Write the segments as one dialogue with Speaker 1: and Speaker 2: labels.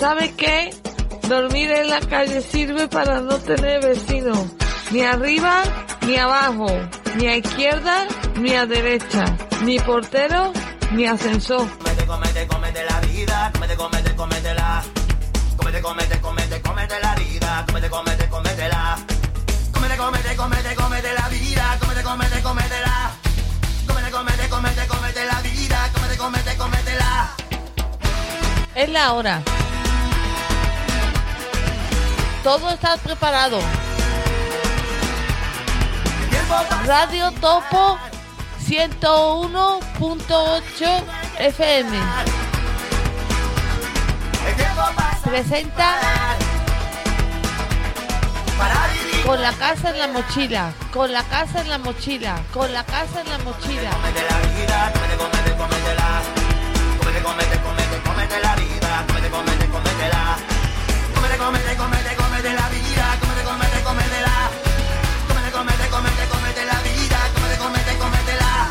Speaker 1: ¿Sabe qué? Dormir en la calle sirve para no tener vecinos, ni arriba ni abajo, ni a izquierda ni a derecha, ni portero ni ascensor.
Speaker 2: Cómete la vida, cómetela. Cómete la vida, cómetela. Cómete la vida, cómetela. Cómete la vida, cómetela.
Speaker 1: Es la hora. Todo está preparado. Radio Topo 101.8 FM presenta Con la casa en la mochila, con la casa en la mochila, con la casa en la mochila.
Speaker 2: Cómete la vida, cómetela. Cómete la vida, cómetela. Cómete la vida, cómetela. Cómete la vida, cómetela.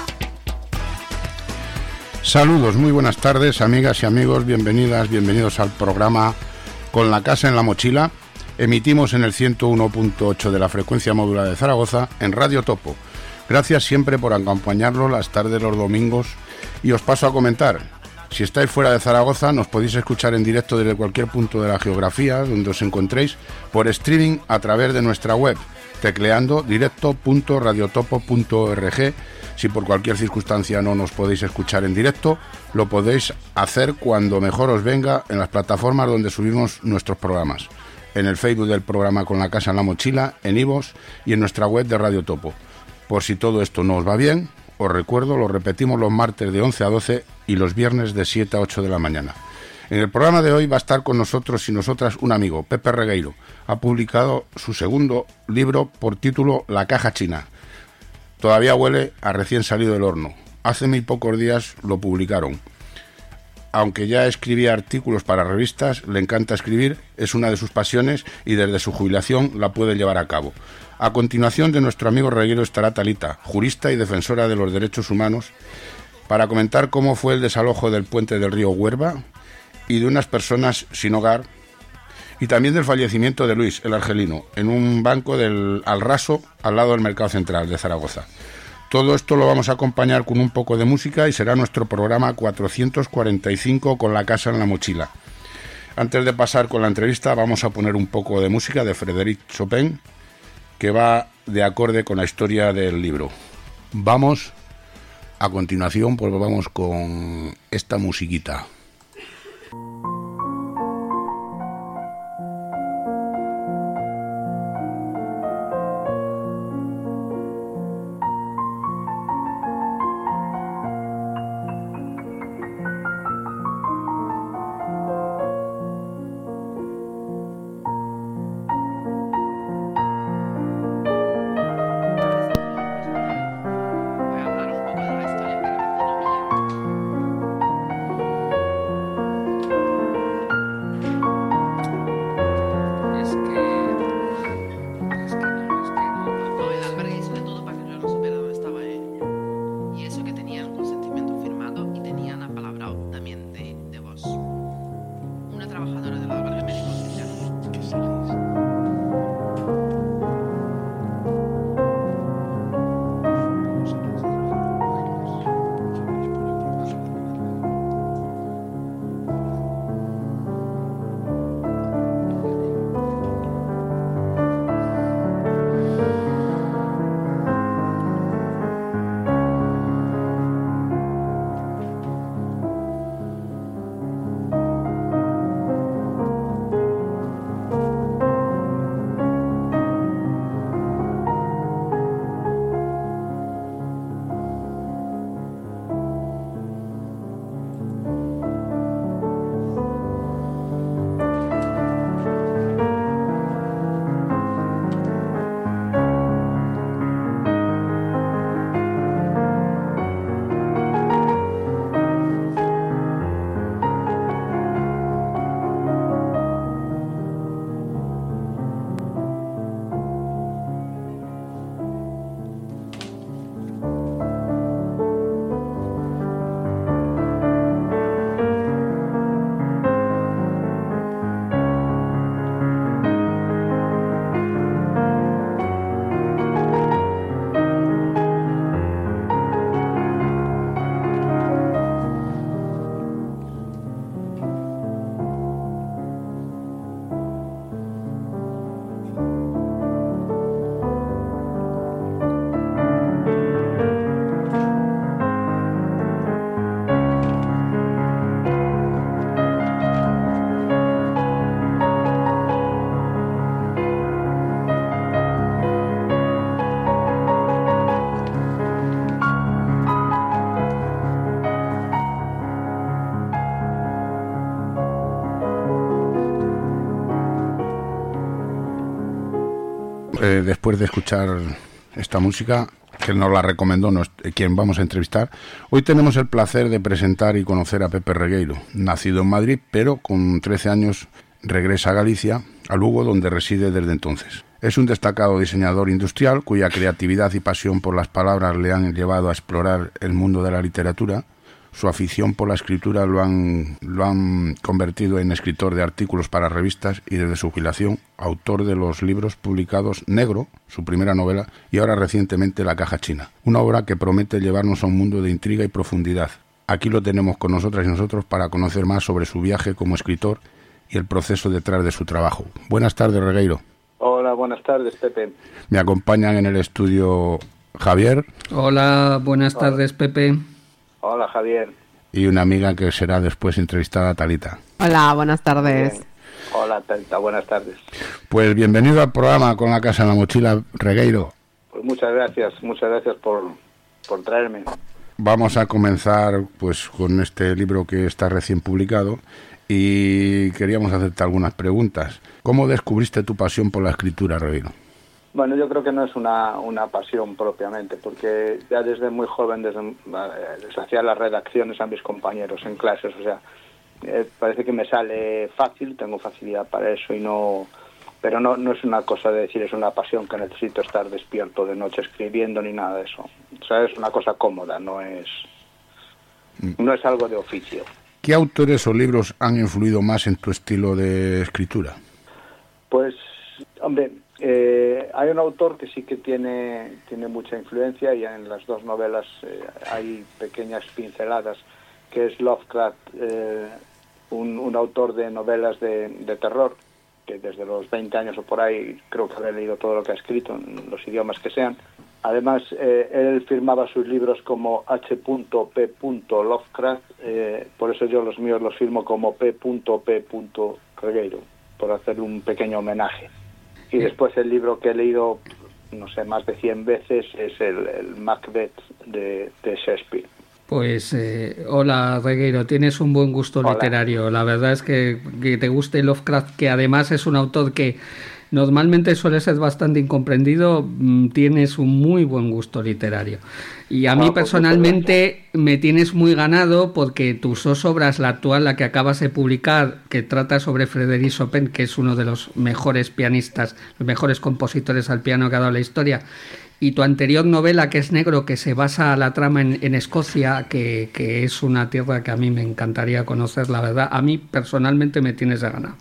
Speaker 3: Saludos, muy buenas tardes, amigas y amigos, bienvenidos al programa Con la casa en la mochila. Emitimos en el 101.8 de la frecuencia modulada de Zaragoza en Radio Topo. Gracias siempre por acompañarnos las tardes los domingos y os paso a comentar. Si estáis fuera de Zaragoza nos podéis escuchar en directo desde cualquier punto de la geografía donde os encontréis por streaming a través de nuestra web, tecleando directo.radiotopo.org. Si por cualquier circunstancia no nos podéis escuchar en directo, lo podéis hacer cuando mejor os venga en las plataformas donde subimos nuestros programas. En el Facebook del programa Con la casa en la mochila, en iVoox y en nuestra web de Radio Topo. Por si todo esto no os va bien, os recuerdo, lo repetimos los martes de 11 a 12 y los viernes de 7 a 8 de la mañana. En el programa de hoy va a estar con nosotros y nosotras un amigo, Pepe Regueiro. Ha publicado su segundo libro por título La caja china. Todavía huele a recién salido del horno. Hace muy pocos días lo publicaron. Aunque ya escribía artículos para revistas, le encanta escribir, es una de sus pasiones y desde su jubilación la puede llevar a cabo. A continuación de nuestro amigo Regueiro estará Talita, jurista y defensora de los derechos humanos, para comentar cómo fue el desalojo del puente del río Huerva y de unas personas sin hogar, y también del fallecimiento de Luis, el argelino, en un banco al raso al lado del Mercado Central de Zaragoza. Todo esto lo vamos a acompañar con un poco de música y será nuestro programa 445 Con la casa en la mochila. Antes de pasar con la entrevista vamos a poner un poco de música de Frédéric Chopin que va de acorde con la historia del libro. Vamos a continuación, pues vamos con esta musiquita. después de escuchar esta música, que nos la recomendó quien vamos a entrevistar, hoy tenemos el placer de presentar y conocer a Pepe Regueiro, nacido en Madrid, pero con 13 años regresa a Galicia, a Lugo, donde reside desde entonces. Es un destacado diseñador industrial cuya creatividad y pasión por las palabras le han llevado a explorar el mundo de la literatura. Su afición por la escritura lo han convertido en escritor de artículos para revistas y desde su jubilación, autor de los libros publicados Negro, su primera novela, y ahora recientemente La caja china, una obra que promete llevarnos a un mundo de intriga y profundidad. Aquí lo tenemos con nosotras y nosotros para conocer más sobre su viaje como escritor y el proceso detrás de su trabajo. Buenas tardes, Regueiro.
Speaker 4: Hola, buenas tardes, Pepe.
Speaker 3: Me acompañan en el estudio Javier.
Speaker 5: Hola, buenas tardes, Pepe.
Speaker 4: Hola, Javier.
Speaker 3: Y una amiga que será después entrevistada, Talita.
Speaker 6: Hola, buenas tardes.
Speaker 4: Bien. Hola, Talita, buenas tardes.
Speaker 3: Pues bienvenido al programa Con la Casa en la Mochila, Regueiro.
Speaker 4: Pues muchas gracias por traerme.
Speaker 3: Vamos a comenzar pues con este libro que está recién publicado y queríamos hacerte algunas preguntas. ¿Cómo descubriste tu pasión por la escritura, Regueiro?
Speaker 4: Bueno, yo creo que no es una pasión propiamente, porque ya desde muy joven les hacía las redacciones a mis compañeros en clases, o sea, parece que me sale fácil, tengo facilidad para eso pero no es una cosa de decir es una pasión que necesito estar despierto de noche escribiendo ni nada de eso. O sea, es una cosa cómoda, no es algo de oficio.
Speaker 3: ¿Qué autores o libros han influido más en tu estilo de escritura?
Speaker 4: Pues, hombre, hay un autor que sí que tiene mucha influencia y en las dos novelas hay pequeñas pinceladas, que es Lovecraft, un autor de novelas de terror, que desde los 20 años o por ahí creo que habré leído todo lo que ha escrito, en los idiomas que sean. Además, él firmaba sus libros como H.P. Lovecraft, por eso yo los míos los firmo como P.P. Regueiro, por hacer un pequeño homenaje. Y después el libro que he leído, no sé, más de 100 veces es el Macbeth de Shakespeare.
Speaker 5: Pues hola, Regueiro, tienes un buen gusto literario. La verdad es que te guste Lovecraft, que además es un autor que normalmente suele ser bastante incomprendido, tienes un muy buen gusto literario. Y a mí personalmente me tienes muy ganado porque tus dos obras, la actual, la que acabas de publicar, que trata sobre Frédéric Chopin, que es uno de los mejores pianistas, los mejores compositores al piano que ha dado la historia, y tu anterior novela, que es Negro, que se basa la trama en Escocia, que es una tierra que a mí me encantaría conocer, la verdad. A mí personalmente me tienes de ganar.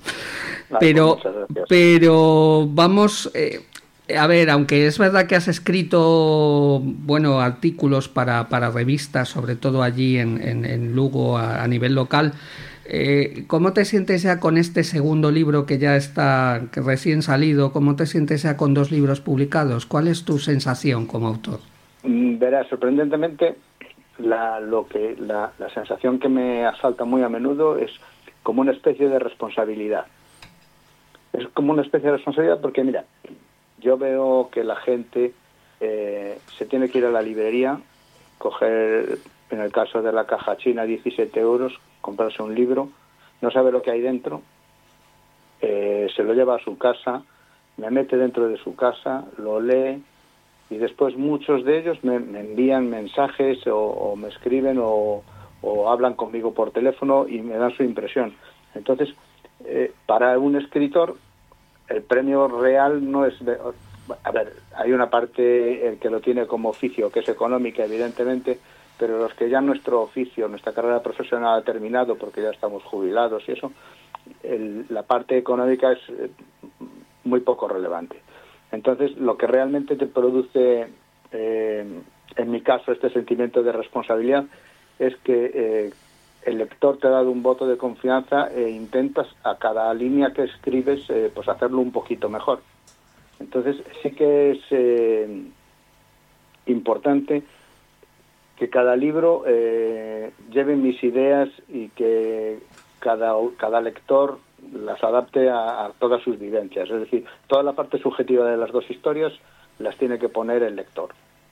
Speaker 5: Pero vamos, a ver, aunque es verdad que has escrito artículos para revistas, sobre todo allí en Lugo a nivel local, ¿cómo te sientes ya con este segundo libro que ya está, que recién salido? ¿Cómo te sientes ya con 2 libros publicados? ¿Cuál es tu sensación como autor?
Speaker 4: Verás, sorprendentemente, la sensación que me asalta muy a menudo es como una especie de responsabilidad. Es como una especie de responsabilidad porque, mira, yo veo que la gente se tiene que ir a la librería, coger, en el caso de La caja china, 17 euros, comprarse un libro, no sabe lo que hay dentro, se lo lleva a su casa, me mete dentro de su casa, lo lee y después muchos de ellos me envían mensajes o me escriben o hablan conmigo por teléfono y me dan su impresión. Entonces, para un escritor, el premio real no es... A ver, hay una parte que lo tiene como oficio, que es económica, evidentemente, pero los que ya nuestro oficio, nuestra carrera profesional ha terminado, porque ya estamos jubilados y eso, la parte económica es muy poco relevante. Entonces, lo que realmente te produce, en mi caso, este sentimiento de responsabilidad, es que el lector te ha dado un voto de confianza e intentas a cada línea que escribes pues hacerlo un poquito mejor. Entonces sí que es importante que cada libro lleve mis ideas y que cada lector las adapte a todas sus vivencias. Es decir, toda la parte subjetiva de las 2 historias las tiene que poner el lector.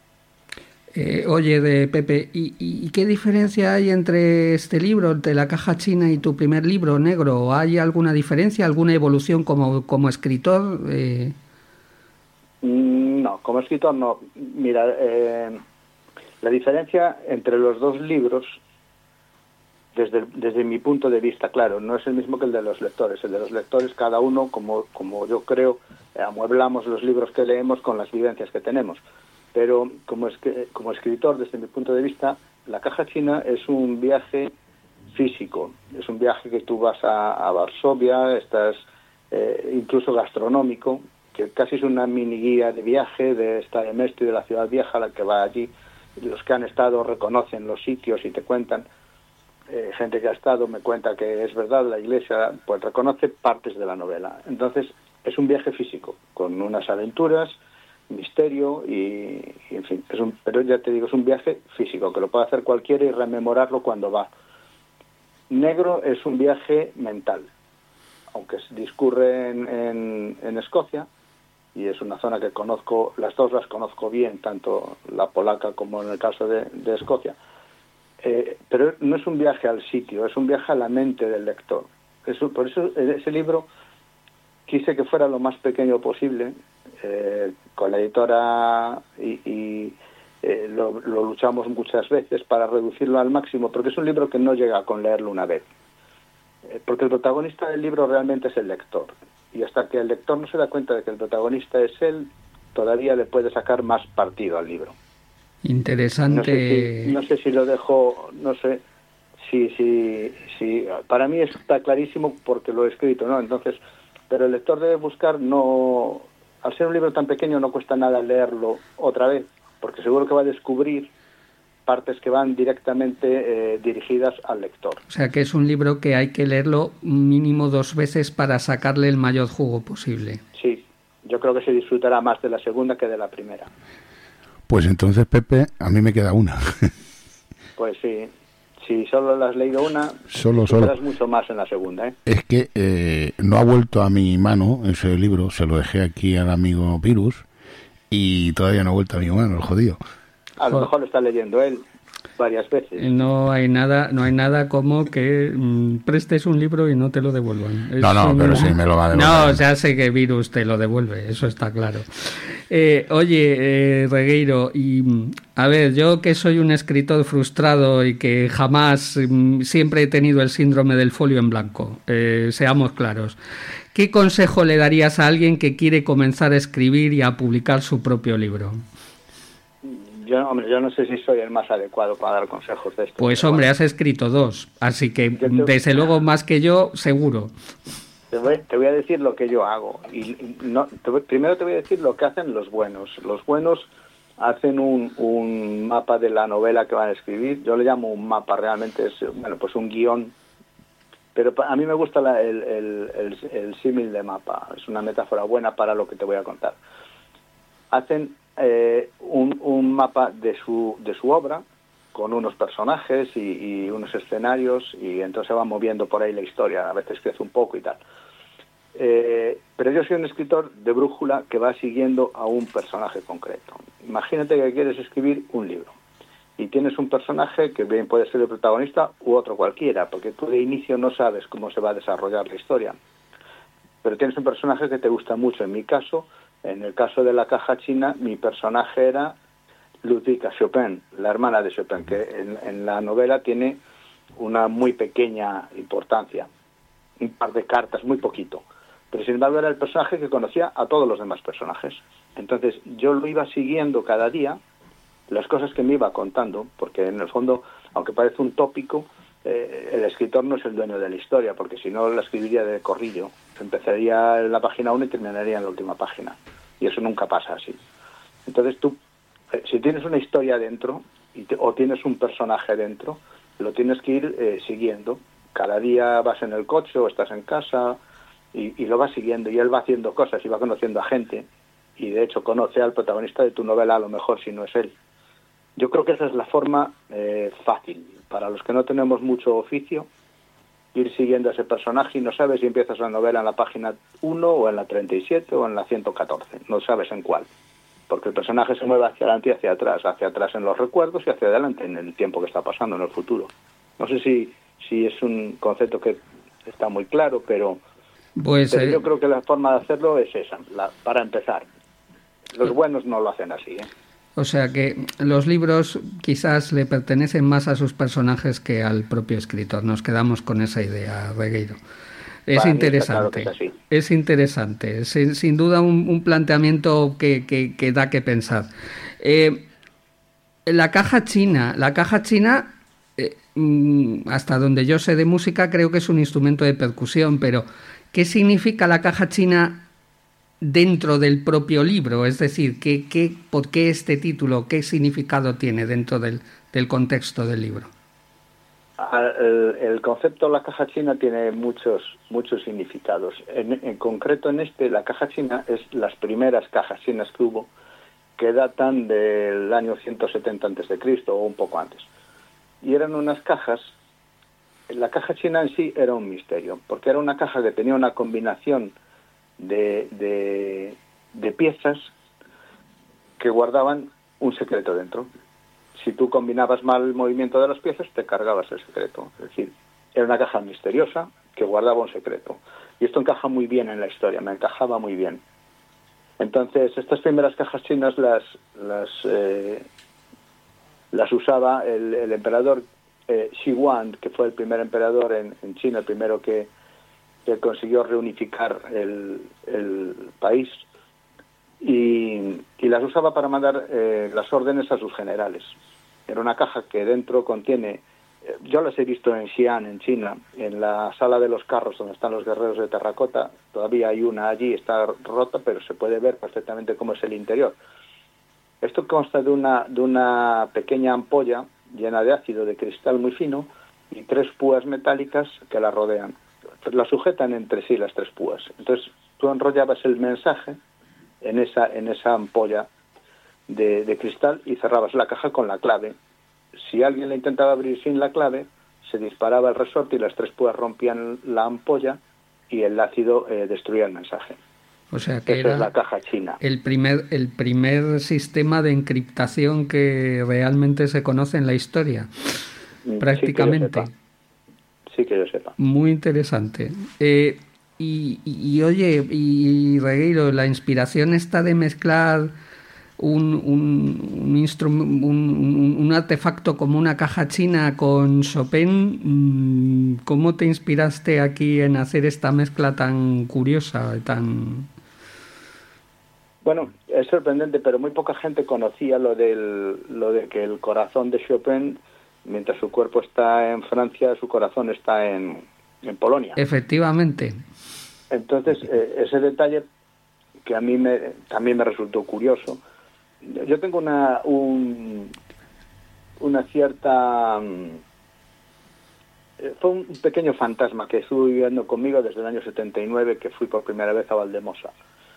Speaker 5: Oye, Pepe, ¿y qué diferencia hay entre este libro, de La caja china, y tu primer libro, Negro? ¿Hay alguna diferencia, alguna evolución como escritor?
Speaker 4: No, como escritor no. Mira, la diferencia entre los dos libros, desde mi punto de vista, claro, no es el mismo que el de los lectores. El de los lectores, cada uno, como yo creo, amueblamos los libros que leemos con las vivencias que tenemos. Pero como escritor, desde mi punto de vista, La caja china es un viaje físico. Es un viaje que tú vas a Varsovia, estás incluso gastronómico, que casi es una mini guía de viaje de Stare Mestre y de la ciudad vieja, la que va allí. Los que han estado reconocen los sitios y te cuentan. Gente que ha estado me cuenta que es verdad, la iglesia pues reconoce partes de la novela. Entonces es un viaje físico, con unas aventuras, misterio y en fin, pero ya te digo, es un viaje físico, que lo puede hacer cualquiera y rememorarlo cuando va. Negro es un viaje mental, aunque discurre en Escocia, y es una zona que conozco, las dos las conozco bien, tanto la polaca como en el caso de Escocia. Pero no es un viaje al sitio, es un viaje a la mente del lector. Por eso ese libro quise que fuera lo más pequeño posible. Con la editora lo luchamos muchas veces para reducirlo al máximo, porque es un libro que no llega con leerlo una vez. Porque el protagonista del libro realmente es el lector. Y hasta que el lector no se da cuenta de que el protagonista es él, todavía le puede sacar más partido al libro.
Speaker 5: Interesante.
Speaker 4: No sé si lo dejo, no sé si para mí está clarísimo porque lo he escrito, ¿no? Entonces, pero el lector debe buscar, no, al ser un libro tan pequeño no cuesta nada leerlo otra vez, porque seguro que va a descubrir partes que van directamente dirigidas al lector.
Speaker 5: O sea que es un libro que hay que leerlo mínimo 2 veces para sacarle el mayor jugo posible.
Speaker 4: Sí, yo creo que se disfrutará más de la segunda que de la primera.
Speaker 3: Pues entonces, Pepe, a mí me queda una.
Speaker 4: Pues sí, si solo la has leído una,
Speaker 3: solo.
Speaker 4: quedas mucho más en la segunda, ¿eh?
Speaker 3: Es que no ha vuelto a mi mano ese libro, se lo dejé aquí al amigo Virus y todavía no ha vuelto a mi mano, el jodido.
Speaker 4: A lo mejor lo está leyendo él varias veces.
Speaker 5: No hay nada como que prestes un libro y no te lo devuelvan.
Speaker 3: Pero sí me lo va a devolver.
Speaker 5: No, ya sé que Virus te lo devuelve, eso está claro. Oye, Regueiro, y a ver, yo que soy un escritor frustrado y que jamás, siempre he tenido el síndrome del folio en blanco, seamos claros, ¿qué consejo le darías a alguien que quiere comenzar a escribir y a publicar su propio libro?
Speaker 4: Yo no sé si soy el más adecuado para dar consejos de esto.
Speaker 5: Pues hombre, has escrito 2, así que desde luego más que yo, seguro.
Speaker 4: Te voy a decir lo que yo hago. Primero te voy a decir lo que hacen los buenos. Los buenos hacen un mapa de la novela que van a escribir. Yo le llamo un mapa, realmente es pues un guión. Pero a mí me gusta el símil de mapa. Es una metáfora buena para lo que te voy a contar. Hacen un mapa de su obra con unos personajes y unos escenarios, y entonces se va moviendo por ahí la historia, a veces crece un poco y tal. Pero yo soy un escritor de brújula que va siguiendo a un personaje concreto. Imagínate que quieres escribir un libro y tienes un personaje que bien puede ser el protagonista u otro cualquiera, porque tú de inicio no sabes cómo se va a desarrollar la historia, pero tienes un personaje que te gusta mucho. En mi caso, en el caso de La caja china, mi personaje era Ludwika Chopin, la hermana de Chopin, que en la novela tiene una muy pequeña importancia, un par de cartas, muy poquito, pero sin embargo era el personaje que conocía a todos los demás personajes. Entonces yo lo iba siguiendo cada día, las cosas que me iba contando, porque en el fondo, aunque parece un tópico, el escritor no es el dueño de la historia, porque si no la escribiría de corrillo, empezaría en la página 1 y terminaría en la última página, y eso nunca pasa así. Entonces tú, si tienes una historia dentro o tienes un personaje dentro, lo tienes que ir siguiendo. Cada día vas en el coche o estás en casa y lo vas siguiendo, y él va haciendo cosas y va conociendo a gente, y de hecho conoce al protagonista de tu novela, a lo mejor, si no es él. Yo creo que esa es la forma fácil para los que no tenemos mucho oficio, ir siguiendo a ese personaje, y no sabes si empiezas la novela en la página 1 o en la 37 o en la 114, no sabes en cuál, porque el personaje se mueve hacia adelante y hacia atrás en los recuerdos y hacia adelante en el tiempo que está pasando, en el futuro. No sé si es un concepto que está muy claro, pero yo creo que la forma de hacerlo es esa, para empezar. Los buenos no lo hacen así, ¿eh?
Speaker 5: O sea que los libros quizás le pertenecen más a sus personajes que al propio escritor. Nos quedamos con esa idea, Regueiro. Es interesante,
Speaker 4: claro que es así.
Speaker 5: Es interesante, sin duda un planteamiento que da que pensar. La caja china, hasta donde yo sé de música, creo que es un instrumento de percusión, pero ¿qué significa la caja china dentro del propio libro? Es decir, ¿por qué este título? ¿Qué significado tiene dentro del contexto del libro?
Speaker 4: El concepto de la caja china tiene muchos significados. En concreto en la caja china es las primeras cajas chinas que hubo, que datan del año 170 a.C. o un poco antes. Y eran unas cajas, la caja china en sí era un misterio, porque era una caja que tenía una combinación de piezas que guardaban un secreto dentro. Si tú combinabas mal el movimiento de las piezas, te cargabas el secreto. Es decir, era una caja misteriosa que guardaba un secreto. Y esto encaja muy bien en la historia, me encajaba muy bien. Entonces, estas primeras cajas chinas las usaba el emperador Shi Huang, que fue el primer emperador en China, el primero que consiguió reunificar el país, y las usaba para mandar las órdenes a sus generales. Era una caja que dentro contiene, yo las he visto en Xi'an, en China, en la sala de los carros donde están los guerreros de terracota. Todavía hay una allí, está rota, pero se puede ver perfectamente cómo es el interior. Esto consta de una pequeña ampolla llena de ácido de cristal muy fino y 3 púas metálicas que la rodean. La sujetan entre sí las 3 púas. Entonces tú enrollabas el mensaje en esa ampolla de cristal y cerrabas la caja con la clave. Si alguien la intentaba abrir sin la clave, se disparaba el resorte y las 3 púas rompían la ampolla y el ácido destruía el mensaje.
Speaker 5: O sea que
Speaker 4: esa
Speaker 5: era
Speaker 4: es la caja china.
Speaker 5: El primer sistema de encriptación que realmente se conoce en la historia, prácticamente.
Speaker 4: Sí que yo sepa.
Speaker 5: Muy interesante. Y oye, Regueiro, la inspiración está de mezclar un artefacto como una caja china con Chopin. ¿Cómo te inspiraste aquí en hacer esta mezcla tan curiosa, tan...?
Speaker 4: Bueno, es sorprendente, pero muy poca gente conocía lo de que el corazón de Chopin, mientras su cuerpo está en Francia, su corazón está en Polonia.
Speaker 5: Efectivamente.
Speaker 4: Entonces, ese detalle que a mí también me resultó curioso. Yo tengo una cierta... fue un pequeño fantasma que estuvo viviendo conmigo desde el año 79, que fui por primera vez a Valdemosa.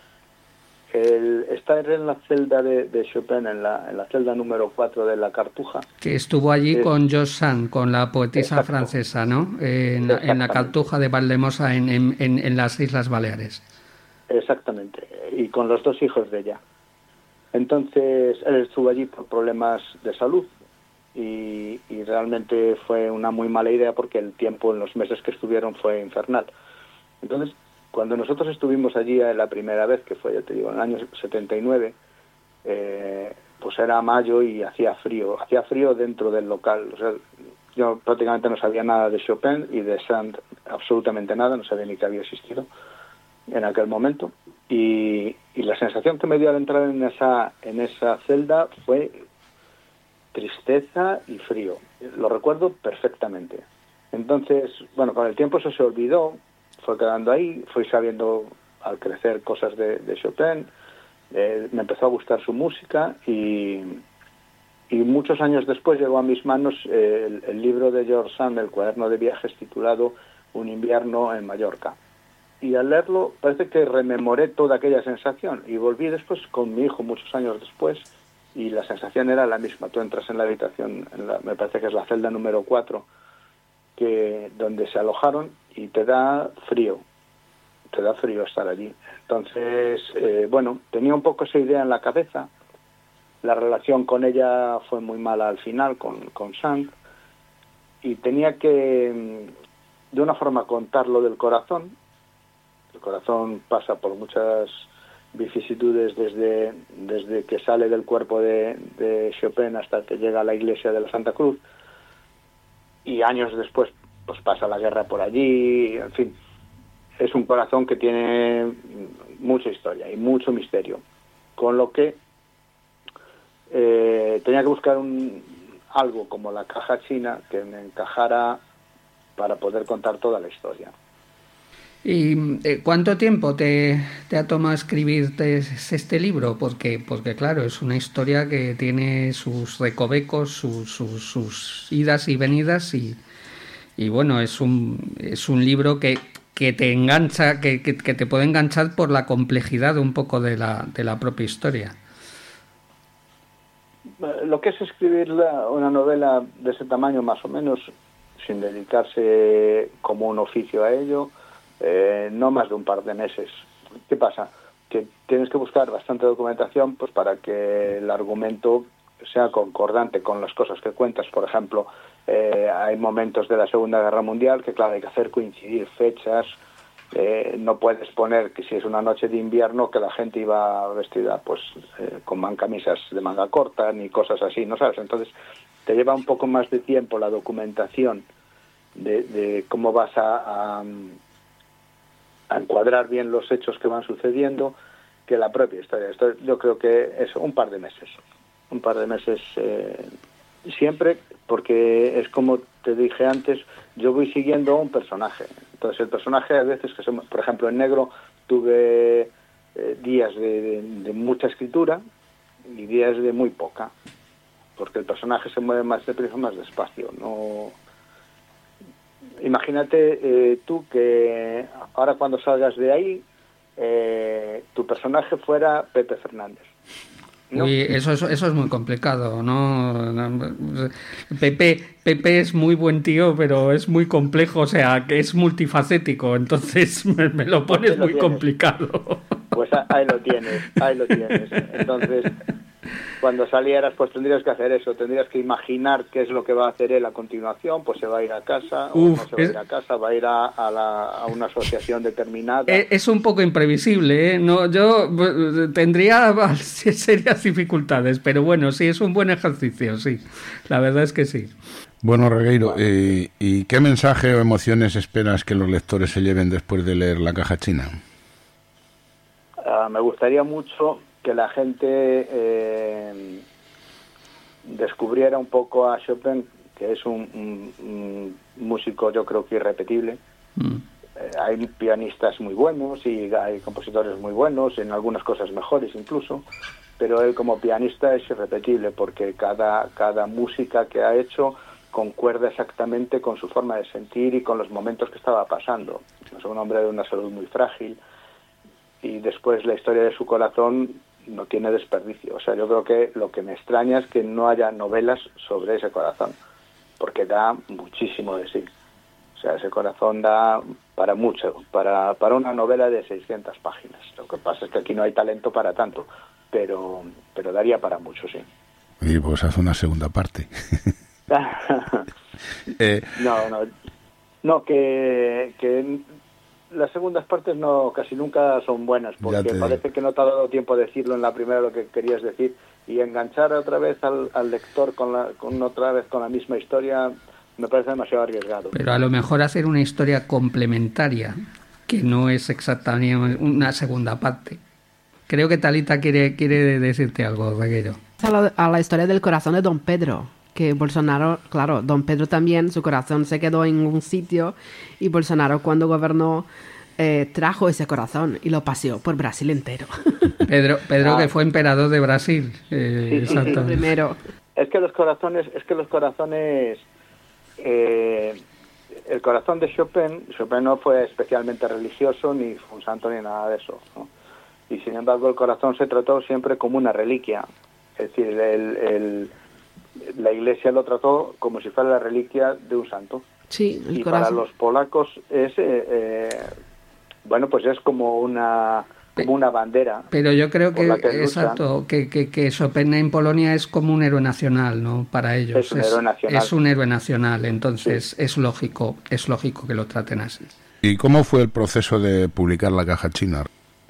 Speaker 4: Estar en la celda de Chopin, en la celda número 4 de la Cartuja.
Speaker 5: Que estuvo allí con George Sand, con la poetisa francesa, ¿no? En la Cartuja de Valdemosa, en las Islas Baleares.
Speaker 4: Exactamente, y con los 2 hijos de ella. Entonces, él estuvo allí por problemas de salud y realmente fue una muy mala idea porque el tiempo en los meses que estuvieron fue infernal. Entonces, cuando nosotros estuvimos allí la primera vez, que fue, ya te digo, en el año 79, pues era mayo y hacía frío dentro del local. O sea, yo prácticamente no sabía nada de Chopin y de Sand, absolutamente nada, no sabía ni que había existido en aquel momento. Y la sensación que me dio al entrar en esa celda fue tristeza y frío. Lo recuerdo perfectamente. Entonces, bueno, con el tiempo eso se olvidó, fue quedando ahí, fui sabiendo al crecer cosas de Chopin, me empezó a gustar su música y muchos años después llegó a mis manos el libro de George Sand, el cuaderno de viajes titulado Un invierno en Mallorca. Y al leerlo parece que rememoré toda aquella sensación y volví después con mi hijo muchos años después y la sensación era la misma. Tú entras en la habitación, me parece que es la celda número 4, donde se alojaron y te da frío estar allí. Entonces, bueno, tenía un poco esa idea en la cabeza. La relación con ella fue muy mala al final, con Sand, y tenía que, de una forma, contar lo del corazón. El corazón pasa por muchas vicisitudes desde que sale del cuerpo de Chopin hasta que llega a la iglesia de la Santa Cruz, y años después pues pasa la guerra por allí, en fin. Es un corazón que tiene mucha historia y mucho misterio, con lo que tenía que buscar algo como la caja china que me encajara para poder contar toda la historia.
Speaker 5: ¿Y cuánto tiempo te ha tomado escribirte este libro? Porque claro, es una historia que tiene sus recovecos, sus idas y venidas, y bueno, es un libro que te engancha, que te puede enganchar por la complejidad un poco de la propia historia.
Speaker 4: Lo que es escribir una novela de ese tamaño, más o menos, sin dedicarse como un oficio a ello, no más de un par de meses. ¿Qué pasa? Que tienes que buscar bastante documentación pues para que el argumento sea concordante con las cosas que cuentas. Por ejemplo, hay momentos de la Segunda Guerra Mundial que, claro, hay que hacer coincidir fechas. No puedes poner que si es una noche de invierno que la gente iba vestida pues con camisas de manga corta ni cosas así, ¿no sabes? Entonces te lleva un poco más de tiempo la documentación de cómo vas a encuadrar bien los hechos que van sucediendo que la propia historia. Esto yo creo que es un par de meses siempre, porque es como te dije antes, yo voy siguiendo a un personaje. Entonces el personaje a veces, por ejemplo en Negro tuve días de mucha escritura y días de muy poca, porque el personaje se mueve más deprisa, más despacio. No, imagínate tú que ahora cuando salgas de ahí tu personaje fuera Pepe Fernández. ¿No?
Speaker 5: Uy, eso es muy complicado, ¿no? Pepe es muy buen tío, pero es muy complejo, o sea, que es multifacético, entonces me lo pones muy complicado.
Speaker 4: Pues ahí lo tienes. Entonces, cuando salieras, pues tendrías que hacer eso, tendrías que imaginar qué es lo que va a hacer él a continuación, pues se va a ir a casa, o no se va a ir a casa, va a ir a una asociación determinada.
Speaker 5: Es un poco imprevisible, ¿eh? No, yo tendría serias dificultades, pero bueno, sí, es un buen ejercicio, sí, la verdad es que sí.
Speaker 3: Bueno, Regueiro, ¿y qué mensaje o emociones esperas que los lectores se lleven después de leer La caja china?
Speaker 4: Me gustaría mucho que la gente descubriera un poco a Chopin, que es un músico yo creo que irrepetible. Hay pianistas muy buenos y hay compositores muy buenos, en algunas cosas mejores incluso, pero él como pianista es irrepetible porque cada música que ha hecho concuerda exactamente con su forma de sentir y con los momentos que estaba pasando. Es un hombre de una salud muy frágil y después la historia de su corazón no tiene desperdicio. O sea, yo creo que lo que me extraña es que no haya novelas sobre ese corazón, porque da muchísimo de sí. O sea, ese corazón da para mucho, para una novela de 600 páginas. Lo que pasa es que aquí no hay talento para tanto, pero daría para mucho, sí.
Speaker 3: Y pues haz una segunda parte.
Speaker 4: No, que las segundas partes no casi nunca son buenas, porque parece que no te ha dado tiempo a decirlo en la primera lo que querías decir, y enganchar otra vez al lector con la misma historia me parece demasiado arriesgado.
Speaker 5: Pero a lo mejor hacer una historia complementaria, que no es exactamente una segunda parte. Creo que Talita quiere decirte algo, Regueiro.
Speaker 6: A la historia del corazón de Don Pedro, que Bolsonaro, claro, Don Pedro también, su corazón se quedó en un sitio y Bolsonaro cuando gobernó trajo ese corazón y lo paseó por Brasil entero.
Speaker 4: Pedro
Speaker 5: que fue emperador de Brasil.
Speaker 6: Sí, primero.
Speaker 4: Es que los corazones, el corazón de Chopin no fue especialmente religioso, ni fue un santo, ni nada de eso, ¿no? Y sin embargo el corazón se trató siempre como una reliquia. Es decir, la Iglesia lo trató como si fuera la reliquia de un santo.
Speaker 6: Sí, el
Speaker 4: y
Speaker 6: corazón.
Speaker 4: Para los polacos es pues es como una bandera.
Speaker 5: Pero yo creo que exacto, que Chopin en Polonia es como un héroe nacional, ¿no? Para ellos
Speaker 4: es un héroe nacional.
Speaker 5: Es un héroe nacional, entonces sí. es lógico que lo traten así.
Speaker 3: ¿Y cómo fue el proceso de publicar La caja china?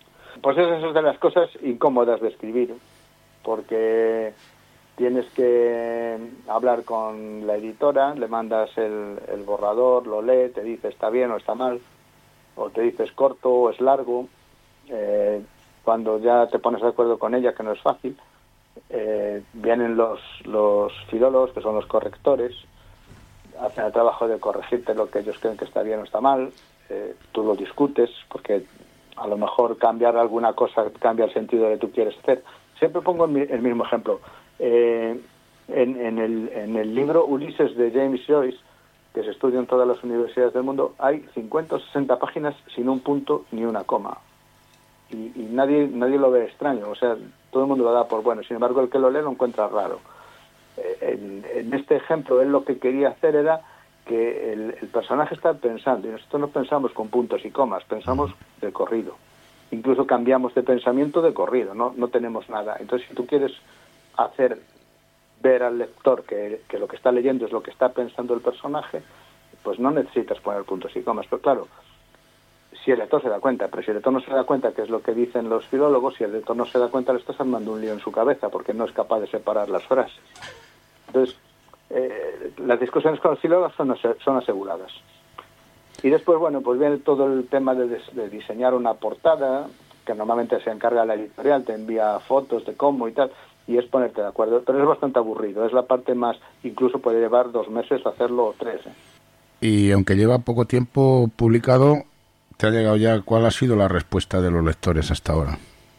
Speaker 4: pues esas son de las cosas incómodas de escribir, porque tienes que hablar con la editora, le mandas el borrador, lo lee, te dice está bien o está mal, o te dice es corto o es largo. Cuando ya te pones de acuerdo con ella, que no es fácil, vienen los filólogos, que son los correctores, hacen el trabajo de corregirte lo que ellos creen que está bien o está mal. Tú lo discutes, porque a lo mejor cambiar alguna cosa cambia el sentido que tú quieres hacer. Siempre pongo el mismo ejemplo. En el libro Ulises de James Joyce, que se estudia en todas las universidades del mundo, hay 50 o 60 páginas sin un punto ni una coma. Y nadie lo ve extraño, o sea, todo el mundo lo da por bueno. Sin embargo, el que lo lee lo encuentra raro. En este ejemplo, él lo que quería hacer era que el personaje está pensando, y nosotros no pensamos con puntos y comas, pensamos de corrido. Incluso cambiamos de pensamiento de corrido, no tenemos nada. Entonces, si tú quieres hacer ver al lector que lo que está leyendo es lo que está pensando el personaje, pues no necesitas poner puntos y comas. Pero claro, si el lector se da cuenta, pero si el lector no se da cuenta, que es lo que dicen los filólogos, si el lector no se da cuenta, le estás armando un lío en su cabeza, porque no es capaz de separar las frases. Entonces, las discusiones con los filólogos son aseguradas. Y después, bueno, pues viene todo el tema de diseñar una portada, que normalmente se encarga la editorial, te envía fotos de cómo y tal, y es ponerte de acuerdo. Pero es bastante aburrido, es la parte más, incluso puede llevar 2 meses hacerlo o 3.
Speaker 3: Y aunque lleva poco tiempo publicado, ¿te ha llegado ya cuál ha sido la respuesta de los lectores hasta ahora?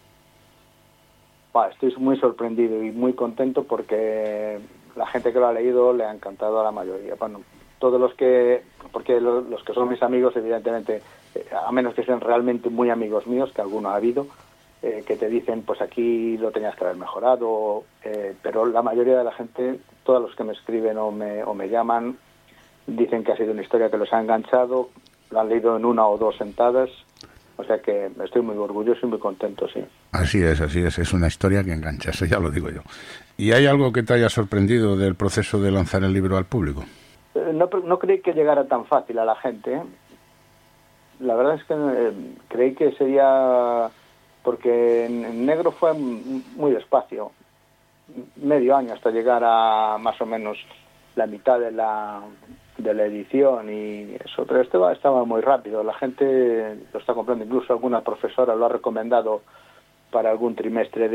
Speaker 4: Estoy muy sorprendido y muy contento porque la gente que lo ha leído le ha encantado a la mayoría. Bueno, todos los que son mis amigos, evidentemente, a menos que sean realmente muy amigos míos, que alguno ha habido, que te dicen, pues aquí lo tenías que haber mejorado, pero la mayoría de la gente, todos los que me escriben o me llaman, dicen que ha sido una historia que los ha enganchado, lo han leído en 1 o 2 sentadas, o sea que estoy muy orgulloso y muy contento, sí. Así
Speaker 3: es una historia que engancha, eso ya lo digo yo. ¿Y hay algo que te haya sorprendido del proceso de lanzar el libro al público?
Speaker 4: No creí que llegara tan fácil a la gente, La verdad es que creí que sería, porque en negro fue muy despacio, medio año hasta llegar a más o menos la mitad de la edición y eso, pero estaba muy rápido, la gente lo está comprando, incluso alguna profesora lo ha recomendado para algún trimestre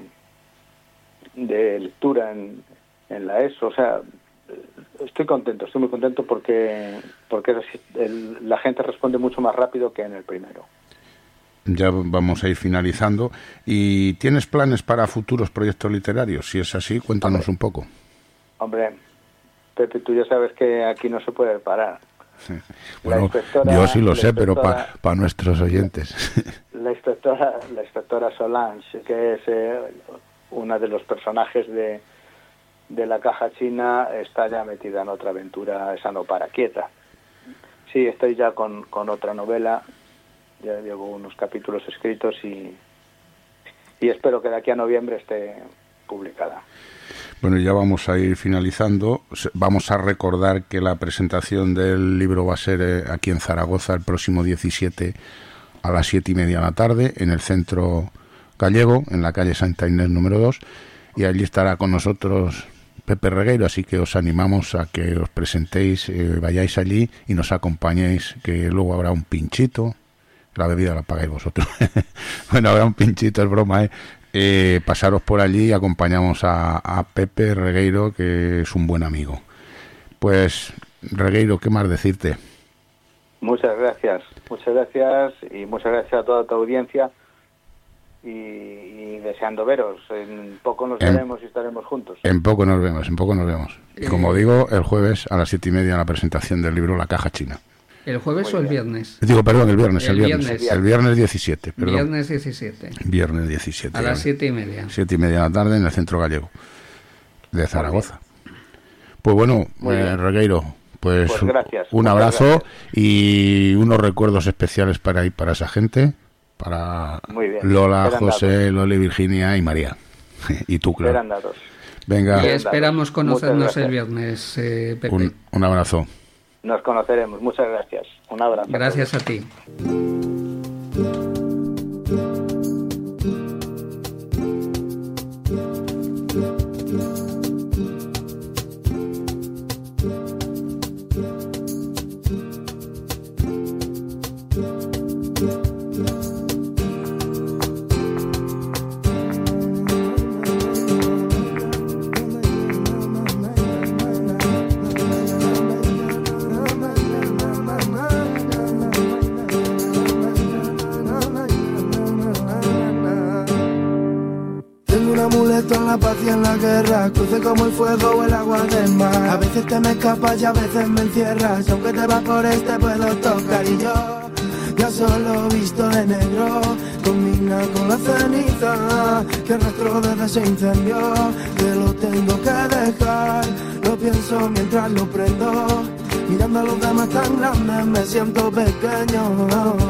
Speaker 4: de lectura en la ESO, o sea, estoy muy contento porque la gente responde mucho más rápido que en el primero.
Speaker 3: Ya vamos a ir finalizando. ¿Y tienes planes para futuros proyectos literarios? Si es así, cuéntanos un poco.
Speaker 4: Hombre, Pepe, tú ya sabes que aquí no se puede parar.
Speaker 3: Bueno, yo sí lo sé, pero para nuestros oyentes.
Speaker 4: La inspectora Solange, que es una de los personajes de la caja china, está ya metida en otra aventura, esa no para quieta. Sí, estoy ya con otra novela, ya llevo unos capítulos escritos y espero que de aquí a noviembre esté publicada.
Speaker 3: Bueno, ya vamos a ir finalizando. Vamos a recordar que la presentación del libro va a ser aquí en Zaragoza el próximo 17 a las 7:30 de la tarde en el Centro Gallego, en la calle Santa Inés número 2, y allí estará con nosotros Pepe Regueiro, así que os animamos a que os presentéis, vayáis allí y nos acompañéis, que luego habrá un pinchito, la bebida la pagáis vosotros. Bueno, habrá un pinchito, es broma, pasaros por allí y acompañamos a Pepe Regueiro, que es un buen amigo. Pues, Regueiro, ¿qué más decirte?
Speaker 4: Muchas gracias y muchas gracias a toda tu audiencia y deseando veros. En poco nos veremos y estaremos juntos.
Speaker 3: En poco nos vemos. Y como digo, el jueves a las 7:30 en la presentación del libro La Caja China.
Speaker 5: ¿El jueves
Speaker 4: Muy
Speaker 5: o el
Speaker 4: bien.
Speaker 5: viernes?
Speaker 3: Digo, perdón, el viernes. El viernes 17, perdón.
Speaker 5: Viernes 17.
Speaker 3: Viernes 17.
Speaker 5: A las 7:30.
Speaker 3: 7:30 de la tarde en el Centro Gallego de Zaragoza. Pues bueno, Regueiro, pues
Speaker 4: gracias.
Speaker 3: Un abrazo gracias. Y unos recuerdos especiales para esa gente, para Lola, José, Loli, Virginia y María. Y tú, claro. Venga.
Speaker 5: Y esperamos conocernos el viernes, Pepe.
Speaker 3: Un abrazo.
Speaker 4: Nos conoceremos. Muchas gracias. Un abrazo.
Speaker 5: Gracias a ti.
Speaker 7: meto en la paz y en la guerra, cruce como el fuego o el agua del mar. A veces te me escapas y a veces me encierras, y aunque te evapores te puedo tocar. Y yo ya solo visto de negro, combina con la ceniza que arrastro desde ese incendio, que lo tengo que dejar. Lo pienso mientras lo prendo, mirando a los demás tan grandes me siento pequeño.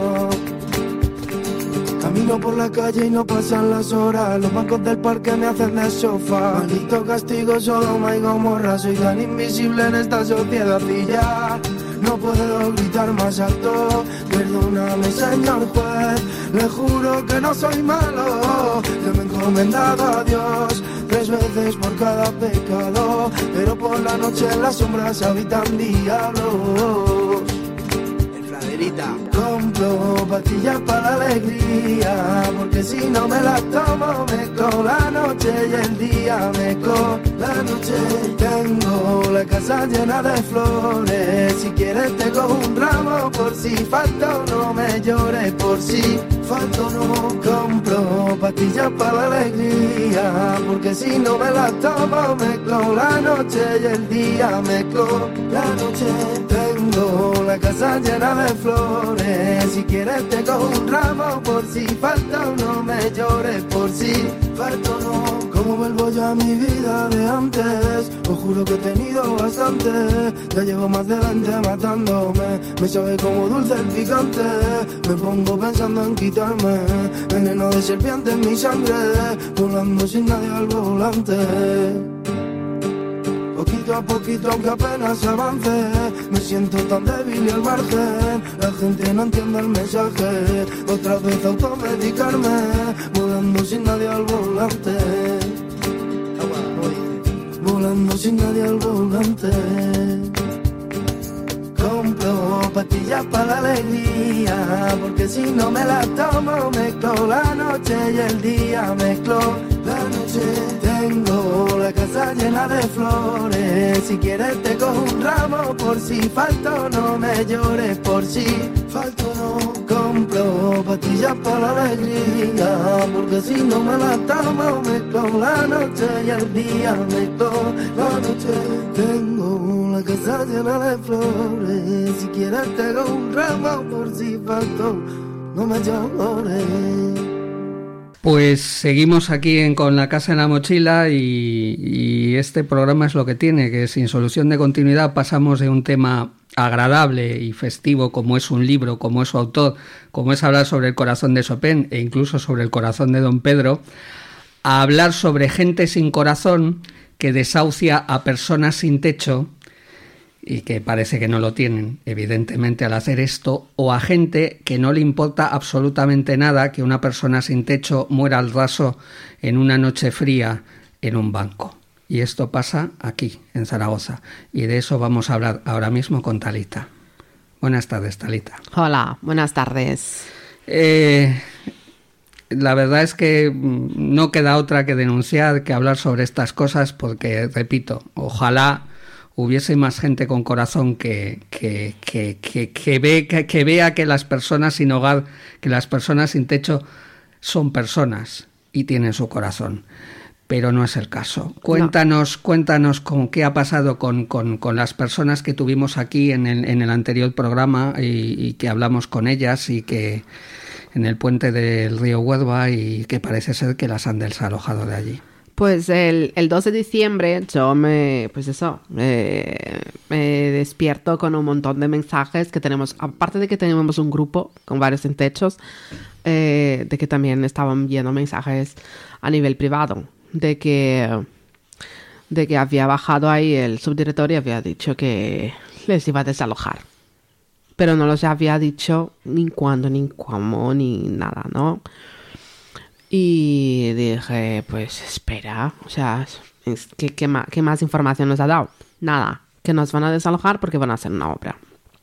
Speaker 7: Camino por la calle y no pasan las horas, los bancos del parque me hacen de sofá. Maldito castigo, Sodoma y Gomorra, soy tan invisible en esta sociedad y ya no puedo gritar más alto. Perdóname, señor juez, le juro que no soy malo, que me he encomendado a Dios 3 veces por cada pecado, pero por la noche en las sombras habitan diablos. Compro pastillas para la alegría, porque si no me las tomo mezclo la noche y el día, mezclo la noche. Tengo la casa llena de flores, si quieres te cojo un ramo, por si falto no me llores, por si falto no. Compro pastillas para la alegría, porque si no me las tomo mezclo la noche y el día, mezclo la noche. Tengo la casa llena de flores, si quieres te cojo un ramo, por si falta no me llores, por si falto no. Como vuelvo ya a mi vida de antes, os juro que he tenido bastante, ya llevo más de 20 matándome, me sabe como dulce el picante, me pongo pensando en quitarme, veneno de serpiente en mi sangre, volando sin nadie al volante. Poquito a poquito, aunque apenas avance, me siento tan débil y al margen, la gente no entiende el mensaje, otra vez automedicarme, volando sin nadie al volante, volando sin nadie al volante. Compro pastillas para la alegría, porque si no me las tomo mezclo la noche y el día, mezclo la noche. Tengo la casa llena de flores, si quieres te cojo un ramo, por si falto no me llores, por si falto no. Compro pastillas para la alegría, porque si no me las tomo mezclo la noche y el día, mezclo la noche. Tengo la casa llena de flores, si quieres te cojo un ramo, por si falto no me llores.
Speaker 5: Pues seguimos aquí con La Casa en la Mochila y este programa es lo que tiene, que sin solución de continuidad pasamos de un tema agradable y festivo como es un libro, como es su autor, como es hablar sobre el corazón de Chopin e incluso sobre el corazón de Don Pedro, a hablar sobre gente sin corazón que desahucia a personas sin techo y que parece que no lo tienen, evidentemente, al hacer esto, o a gente que no le importa absolutamente nada que una persona sin techo muera al raso en una noche fría en un banco. Y esto pasa aquí, en Zaragoza, y de eso vamos a hablar ahora mismo con Talita. Buenas tardes, Talita.
Speaker 6: Hola, buenas tardes.
Speaker 5: La verdad es que no queda otra que denunciar, que hablar sobre estas cosas, porque, repito, ojalá hubiese más gente con corazón que vea que las personas sin hogar, que las personas sin techo son personas y tienen su corazón. Pero no es el caso. Cuéntanos con qué ha pasado con las personas que tuvimos aquí en el anterior programa y que hablamos con ellas y que en el puente del río Huelva y que parece ser que las han desalojado de allí.
Speaker 6: Pues el 2 de diciembre yo me despierto con un montón de mensajes que tenemos, aparte de que tenemos un grupo con varios sin techos, de que también estaban viendo mensajes a nivel privado, de que había bajado ahí el subdirector y había dicho que les iba a desalojar. Pero no les había dicho ni cuándo, ni cómo, ni nada, ¿no? Y dije, pues espera, o sea, ¿qué más información nos ha dado? Nada, que nos van a desalojar porque van a hacer una obra.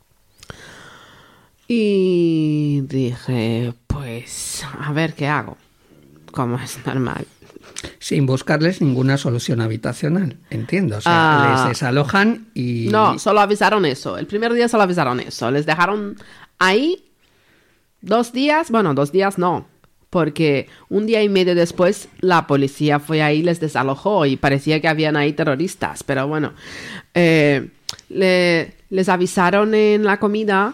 Speaker 6: Y dije, pues a ver qué hago, como es normal.
Speaker 5: Sin buscarles ninguna solución habitacional, entiendo. O sea, les desalojan y...
Speaker 6: No, solo avisaron eso. El primer día solo avisaron eso. Les dejaron ahí 2 días, bueno, 2 días no. porque un día y medio después la policía fue ahí y les desalojó y parecía que habían ahí terroristas, pero bueno, les avisaron en la comida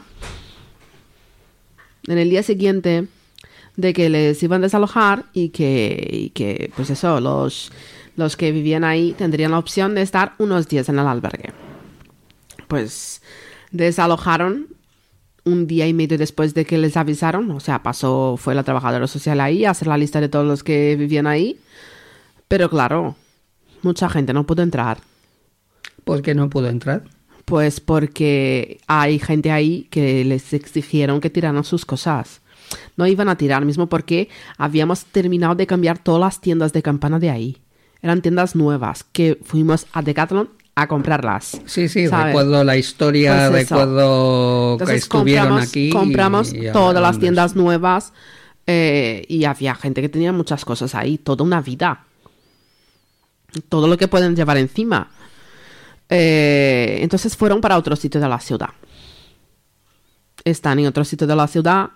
Speaker 6: en el día siguiente de que les iban a desalojar y que pues eso, los que vivían ahí tendrían la opción de estar unos días en el albergue. Pues desalojaron un día y medio después de que les avisaron, o sea, fue la trabajadora social ahí a hacer la lista de todos los que vivían ahí, pero claro, mucha gente no pudo entrar.
Speaker 5: ¿Por qué no pudo entrar?
Speaker 6: Pues porque hay gente ahí que les exigieron que tiraran sus cosas. No iban a tirar mismo porque habíamos terminado de cambiar todas las tiendas de campana de ahí. Eran tiendas nuevas que fuimos a Decathlon a comprarlas.
Speaker 5: Sí,
Speaker 6: ¿sabes?
Speaker 5: Recuerdo la historia,
Speaker 6: pues
Speaker 5: recuerdo
Speaker 6: entonces,
Speaker 5: que estuvieron aquí.
Speaker 6: Compramos todas las tiendas nuevas y había gente que tenía muchas cosas ahí, toda una vida. Todo lo que pueden llevar encima. Entonces fueron para otro sitio de la ciudad. Están en otro sitio de la ciudad.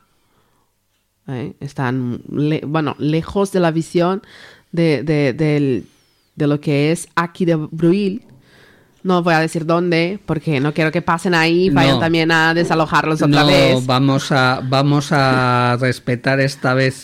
Speaker 6: Están lejos de la visión de lo que es aquí de Bruil. No voy a decir dónde, porque no quiero que pasen ahí y vayan también a desalojarlos otra vez.
Speaker 5: Vamos a respetar esta vez.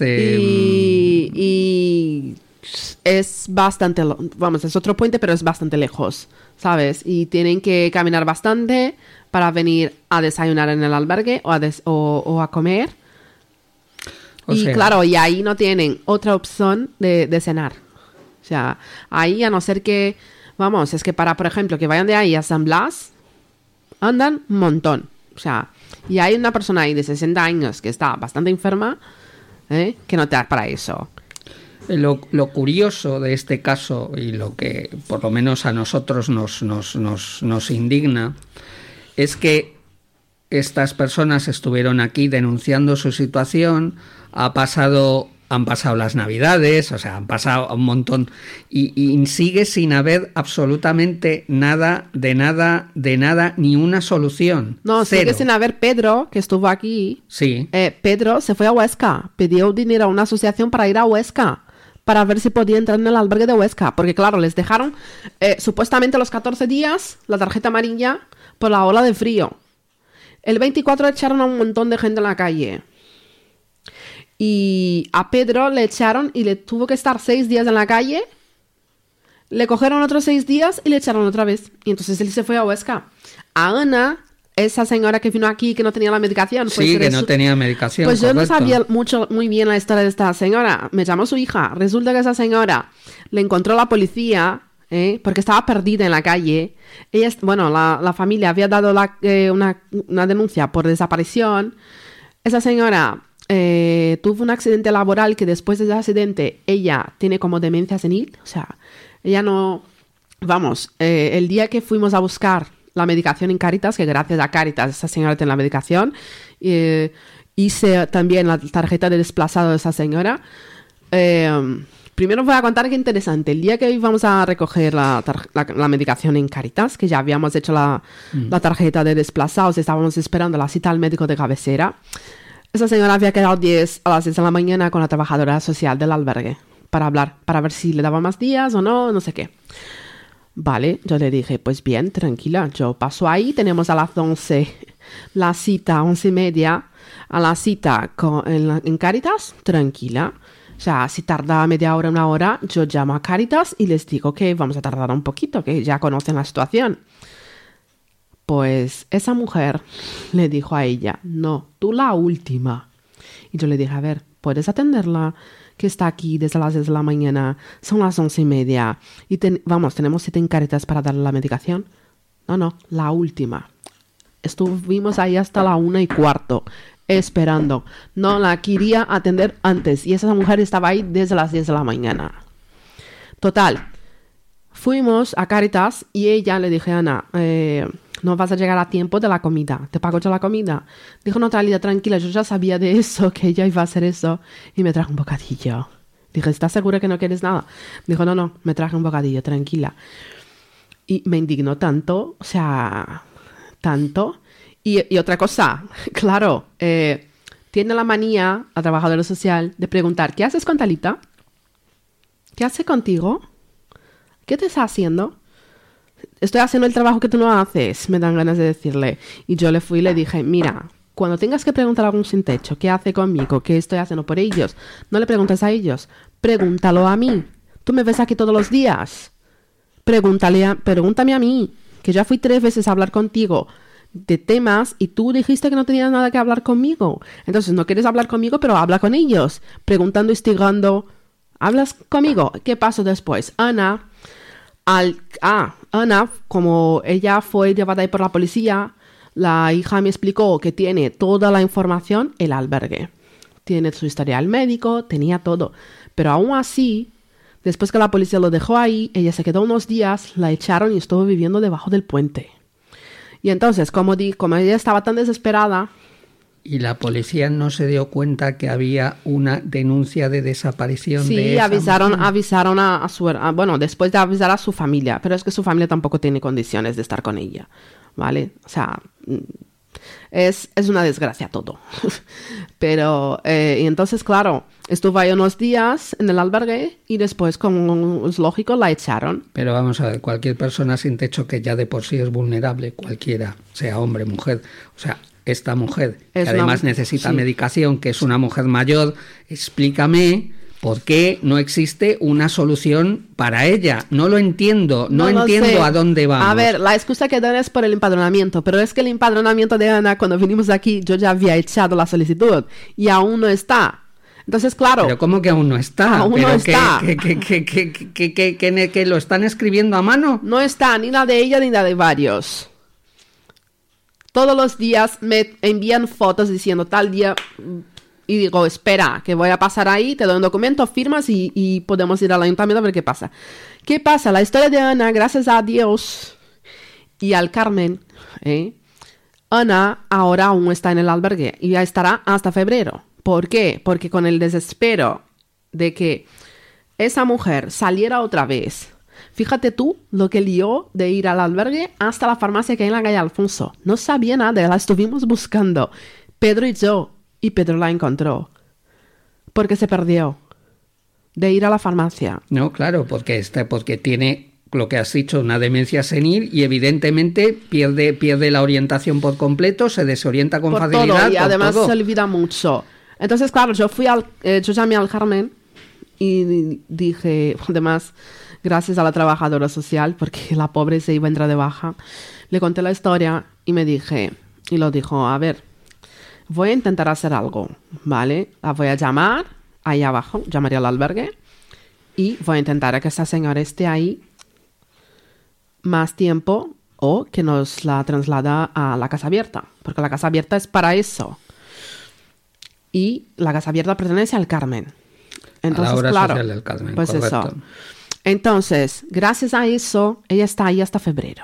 Speaker 6: Y es bastante, es otro puente, pero es bastante lejos, ¿sabes? Y tienen que caminar bastante para venir a desayunar en el albergue o a comer. Claro, y ahí no tienen otra opción de cenar. O sea, ahí a no ser que... es que para, por ejemplo, que vayan de ahí a San Blas, andan un montón. O sea, y hay una persona ahí de 60 años que está bastante enferma, que no te da para eso.
Speaker 5: Lo curioso de este caso, y lo que por lo menos a nosotros nos indigna, es que estas personas estuvieron aquí denunciando su situación, han pasado las Navidades, o sea, han pasado un montón y sigue sin haber absolutamente nada, ni una solución.
Speaker 6: No,
Speaker 5: cero.
Speaker 6: Sigue sin haber. Pedro, que estuvo aquí.
Speaker 5: Sí.
Speaker 6: Pedro se fue a Huesca, pidió dinero a una asociación para ir a Huesca, para ver si podía entrar en el albergue de Huesca, porque claro, les dejaron supuestamente los 14 días la tarjeta amarilla por la ola de frío. El 24 echaron a un montón de gente en la calle. Y a Pedro le echaron y le tuvo que estar 6 días en la calle. Le cogieron otros 6 días y le echaron otra vez. Y entonces él se fue a Huesca. A Ana, esa señora que vino aquí que no tenía la medicación. Pues
Speaker 5: sí, que no tenía medicación.
Speaker 6: Pues
Speaker 5: correcto.
Speaker 6: Yo no sabía muy bien la historia de esta señora. Me llamó su hija. Resulta que esa señora le encontró la policía, porque estaba perdida en la calle. Ella, la familia había dado una denuncia por desaparición. Esa señora tuvo un accidente laboral que después de ese accidente ella tiene como demencia senil. O sea, ella no... el día que fuimos a buscar la medicación en Cáritas, que gracias a Cáritas esa señora tiene la medicación, hice también la tarjeta de desplazado de esa señora. Primero voy a contar qué interesante. El día que íbamos a recoger la medicación en Cáritas, que ya habíamos hecho la tarjeta de desplazados, estábamos esperando la cita al médico de cabecera. Esa señora había quedado a las 10 de la mañana con la trabajadora social del albergue para hablar, para ver si le daba más días o no sé qué. Vale, yo le dije, pues bien, tranquila, yo paso ahí, tenemos a las 11 la cita, 11:30, a la cita en Cáritas, tranquila. O sea, si tarda media hora, una hora, yo llamo a Cáritas y les digo que vamos a tardar un poquito, que ya conocen la situación. Pues esa mujer le dijo a ella, no, tú la última. Y yo le dije, a ver, ¿puedes atenderla? Que está aquí desde las 10 de la mañana, son las 11:30. Y tenemos cita en Cáritas para darle la medicación. No, la última. Estuvimos ahí hasta la 1:15, esperando. No la quería atender antes. Y esa mujer estaba ahí desde las 10 de la mañana. Total, fuimos a Cáritas y ella le dije, Ana, no vas a llegar a tiempo de la comida. ¿Te pago yo la comida? Dijo, no, tranquila, yo ya sabía de eso, que ella iba a hacer eso. Y me trajo un bocadillo. Dije, ¿estás segura que no quieres nada? Dijo, no, me traje un bocadillo, tranquila. Y me indignó tanto, o sea, tanto. Y otra cosa, claro, tiene la manía, la trabajadora social, de preguntar, ¿qué haces con Talita? ¿Qué hace contigo? ¿Qué te está haciendo? Estoy haciendo el trabajo que tú no haces, me dan ganas de decirle. Y yo le fui y le dije, mira, cuando tengas que preguntar a algún sin techo, ¿qué hace conmigo? ¿Qué estoy haciendo por ellos? No le preguntes a ellos, pregúntalo a mí. Tú me ves aquí todos los días. Pregúntame a mí, que ya fui 3 veces a hablar contigo de temas y tú dijiste que no tenías nada que hablar conmigo. Entonces no quieres hablar conmigo, pero habla con ellos. Preguntando, instigando. ¿Hablas conmigo? ¿Qué pasó después? Ana, como ella fue llevada ahí por la policía, la hija me explicó que tiene toda la información, el albergue. Tiene su historial médico, tenía todo. Pero aún así, después que la policía lo dejó ahí, ella se quedó unos días, la echaron y estuvo viviendo debajo del puente. Y entonces, como ella estaba tan desesperada...
Speaker 5: ¿Y la policía no se dio cuenta que había una denuncia de desaparición de esa
Speaker 6: avisaron a su... Bueno, después de avisar a su familia, pero es que su familia tampoco tiene condiciones de estar con ella, ¿vale? O sea, es una desgracia todo. Pero, y entonces, claro, estuvo ahí unos días en el albergue y después, como es lógico, la echaron.
Speaker 5: Pero vamos a ver, cualquier persona sin techo que ya de por sí es vulnerable, cualquiera, sea hombre, mujer, o sea... Esta mujer, que además necesita medicación, que es una mujer mayor, explícame por qué no existe una solución para ella. No lo entiendo, no entiendo a dónde vamos.
Speaker 6: A ver, la excusa que dan es por el empadronamiento, pero es que el empadronamiento de Ana, cuando vinimos aquí, yo ya había echado la solicitud y aún no está. Entonces, claro...
Speaker 5: Pero ¿cómo que aún no está?
Speaker 6: Aún no está.
Speaker 5: ¿Que lo están escribiendo a mano?
Speaker 6: No está, ni la de ella ni la de varios. Todos los días me envían fotos diciendo tal día y digo, espera, que voy a pasar ahí, te doy un documento, firmas y podemos ir al ayuntamiento a ver qué pasa. ¿Qué pasa? La historia de Ana, gracias a Dios y al Carmen, Ana ahora aún está en el albergue y ya estará hasta febrero. ¿Por qué? Porque con el desespero de que esa mujer saliera otra vez... Fíjate tú lo que lió de ir al albergue hasta la farmacia que hay en la calle Alfonso. No sabía nada, la estuvimos buscando. Pedro y yo. Y Pedro la encontró. Porque se perdió de ir a la farmacia.
Speaker 5: No, claro, porque tiene lo que has dicho, una demencia senil y evidentemente pierde la orientación por completo, se desorienta con facilidad.
Speaker 6: Todo, y además se olvida mucho. Entonces, claro, yo llamé al Carmen y dije, además... Gracias a la trabajadora social, porque la pobre se iba a entrar de baja. Le conté la historia y lo dijo, a ver, voy a intentar hacer algo, ¿vale? La voy a llamar ahí abajo, llamaré al albergue y voy a intentar que esta señora esté ahí más tiempo o que nos la traslada a la casa abierta, porque la casa abierta es para eso. Y la casa abierta pertenece al Carmen. Entonces,
Speaker 5: a la obra
Speaker 6: claro,
Speaker 5: social del Carmen,
Speaker 6: pues
Speaker 5: correcto.
Speaker 6: Eso. Entonces, gracias a eso, ella está ahí hasta febrero.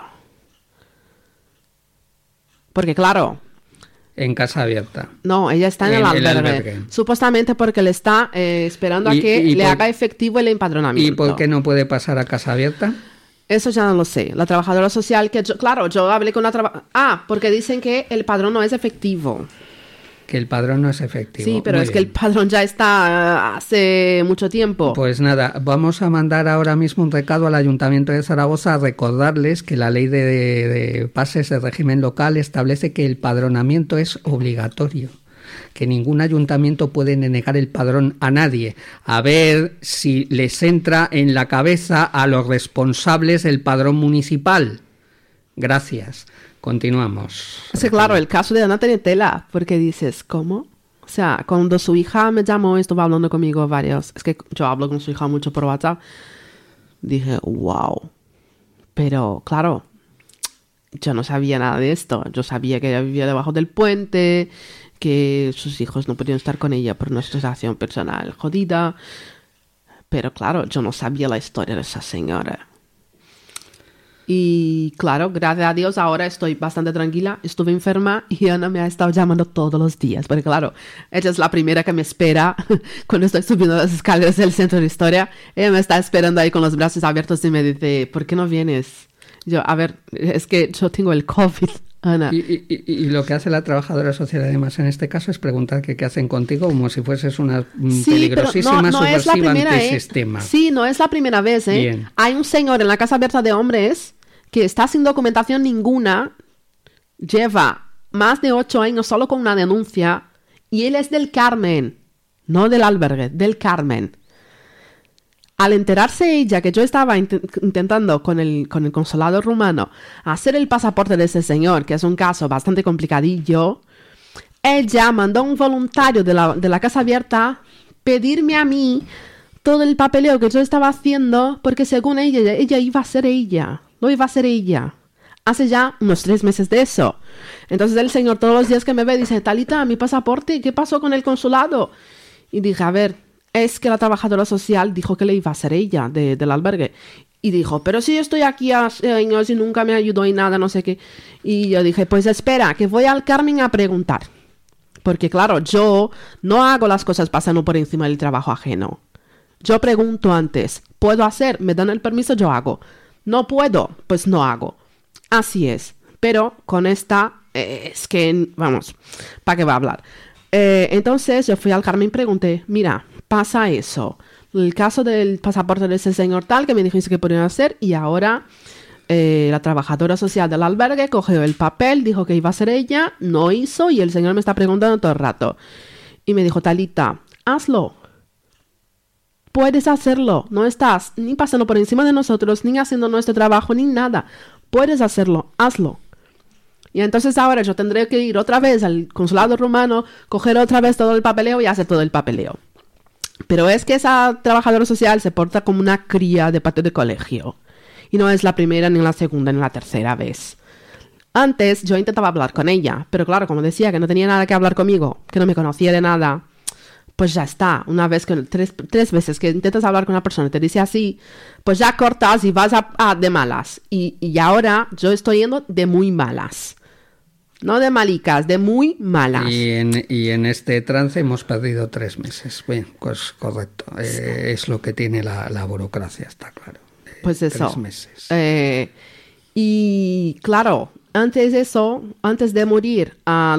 Speaker 6: Porque claro...
Speaker 5: En casa abierta.
Speaker 6: No, ella está en el albergue. Supuestamente porque le está esperando a que le haga efectivo el empadronamiento.
Speaker 5: ¿Y por qué no puede pasar a casa abierta?
Speaker 6: Eso ya no lo sé. La trabajadora social que yo hablé con porque dicen que el padrón no es efectivo.
Speaker 5: Que el padrón no es efectivo.
Speaker 6: Sí, pero que el padrón ya está hace mucho tiempo.
Speaker 5: Pues nada, vamos a mandar ahora mismo un recado al Ayuntamiento de Zaragoza a recordarles que la ley de pases de régimen local establece que el padronamiento es obligatorio, que ningún ayuntamiento puede negar el padrón a nadie. A ver si les entra en la cabeza a los responsables del padrón municipal. Gracias. Continuamos.
Speaker 6: Sí, claro, el caso de Ana tiene tela, porque dices, ¿cómo? O sea, cuando su hija me llamó, estuvo hablando conmigo es que yo hablo con su hija mucho por WhatsApp, dije, wow. Pero, claro, yo no sabía nada de esto. Yo sabía que ella vivía debajo del puente, que sus hijos no podían estar con ella por una situación personal jodida. Pero, claro, yo no sabía la historia de esa señora. Y claro, gracias a Dios ahora estoy bastante tranquila. Estuve enferma y Ana me ha estado llamando todos los días. Porque claro, ella es la primera que me espera cuando estoy subiendo las escaleras del centro de historia. Ella me está esperando ahí con los brazos abiertos y me dice, ¿por qué no vienes? Yo, a ver, es que yo tengo el COVID. Ana.
Speaker 5: Y lo que hace la trabajadora social, además, en este caso, es preguntar qué hacen contigo como si fueses una peligrosísima subversiva antisistema.
Speaker 6: Sí, no es la primera vez, ¿eh?
Speaker 5: Bien.
Speaker 6: Hay un señor en la Casa Abierta de Hombres que está sin documentación ninguna, lleva más de 8 años solo con una denuncia, y él es del Carmen, no del albergue, del Carmen. Al enterarse ella que yo estaba intentando con el consulado rumano hacer el pasaporte de ese señor, que es un caso bastante complicadillo, ella mandó a un voluntario de la Casa Abierta pedirme a mí todo el papeleo que yo estaba haciendo, porque según ella iba a ser ella, no iba a ser ella. Hace ya unos 3 meses de eso. Entonces el señor todos los días que me ve dice, Talita, mi pasaporte, ¿qué pasó con el consulado? Y dije, a ver, es que la trabajadora social dijo que le iba a ser ella del albergue. Y dijo, pero si yo estoy aquí hace años y nunca me ayudó y nada, no sé qué. Y yo dije, pues espera, que voy al Carmen a preguntar. Porque claro, yo no hago las cosas pasando por encima del trabajo ajeno. Yo pregunto antes, ¿puedo hacer? ¿Me dan el permiso? Yo hago. No puedo, pues no hago. Así es. Pero con esta, es que, vamos, ¿para qué va a hablar? Entonces yo fui al Carmen y pregunté, mira, pasa eso. El caso del pasaporte de ese señor tal que me dijiste que podían hacer, y ahora la trabajadora social del albergue cogió el papel, dijo que iba a ser ella, no hizo, y el señor me está preguntando todo el rato. Y me dijo, Talita, hazlo. Puedes hacerlo. No estás ni pasando por encima de nosotros, ni haciendo nuestro trabajo, ni nada. Puedes hacerlo. Hazlo. Y entonces ahora yo tendré que ir otra vez al consulado rumano, coger otra vez todo el papeleo y hacer todo el papeleo. Pero es que esa trabajadora social se porta como una cría de patio de colegio. Y no es la primera, ni la segunda, ni la tercera vez. Antes yo intentaba hablar con ella, pero claro, como decía que no tenía nada que hablar conmigo, que no me conocía de nada, pues ya está. Una vez que tres veces que intentas hablar con una persona y te dice así, pues ya cortas y vas a de malas. Y ahora yo estoy yendo de muy malas. No de malicas, de muy malas.
Speaker 5: Y en este trance hemos perdido 3 meses. Bien, pues correcto. Es lo que tiene la burocracia, está claro.
Speaker 6: Pues eso.
Speaker 5: 3 meses.
Speaker 6: Y claro, antes de morir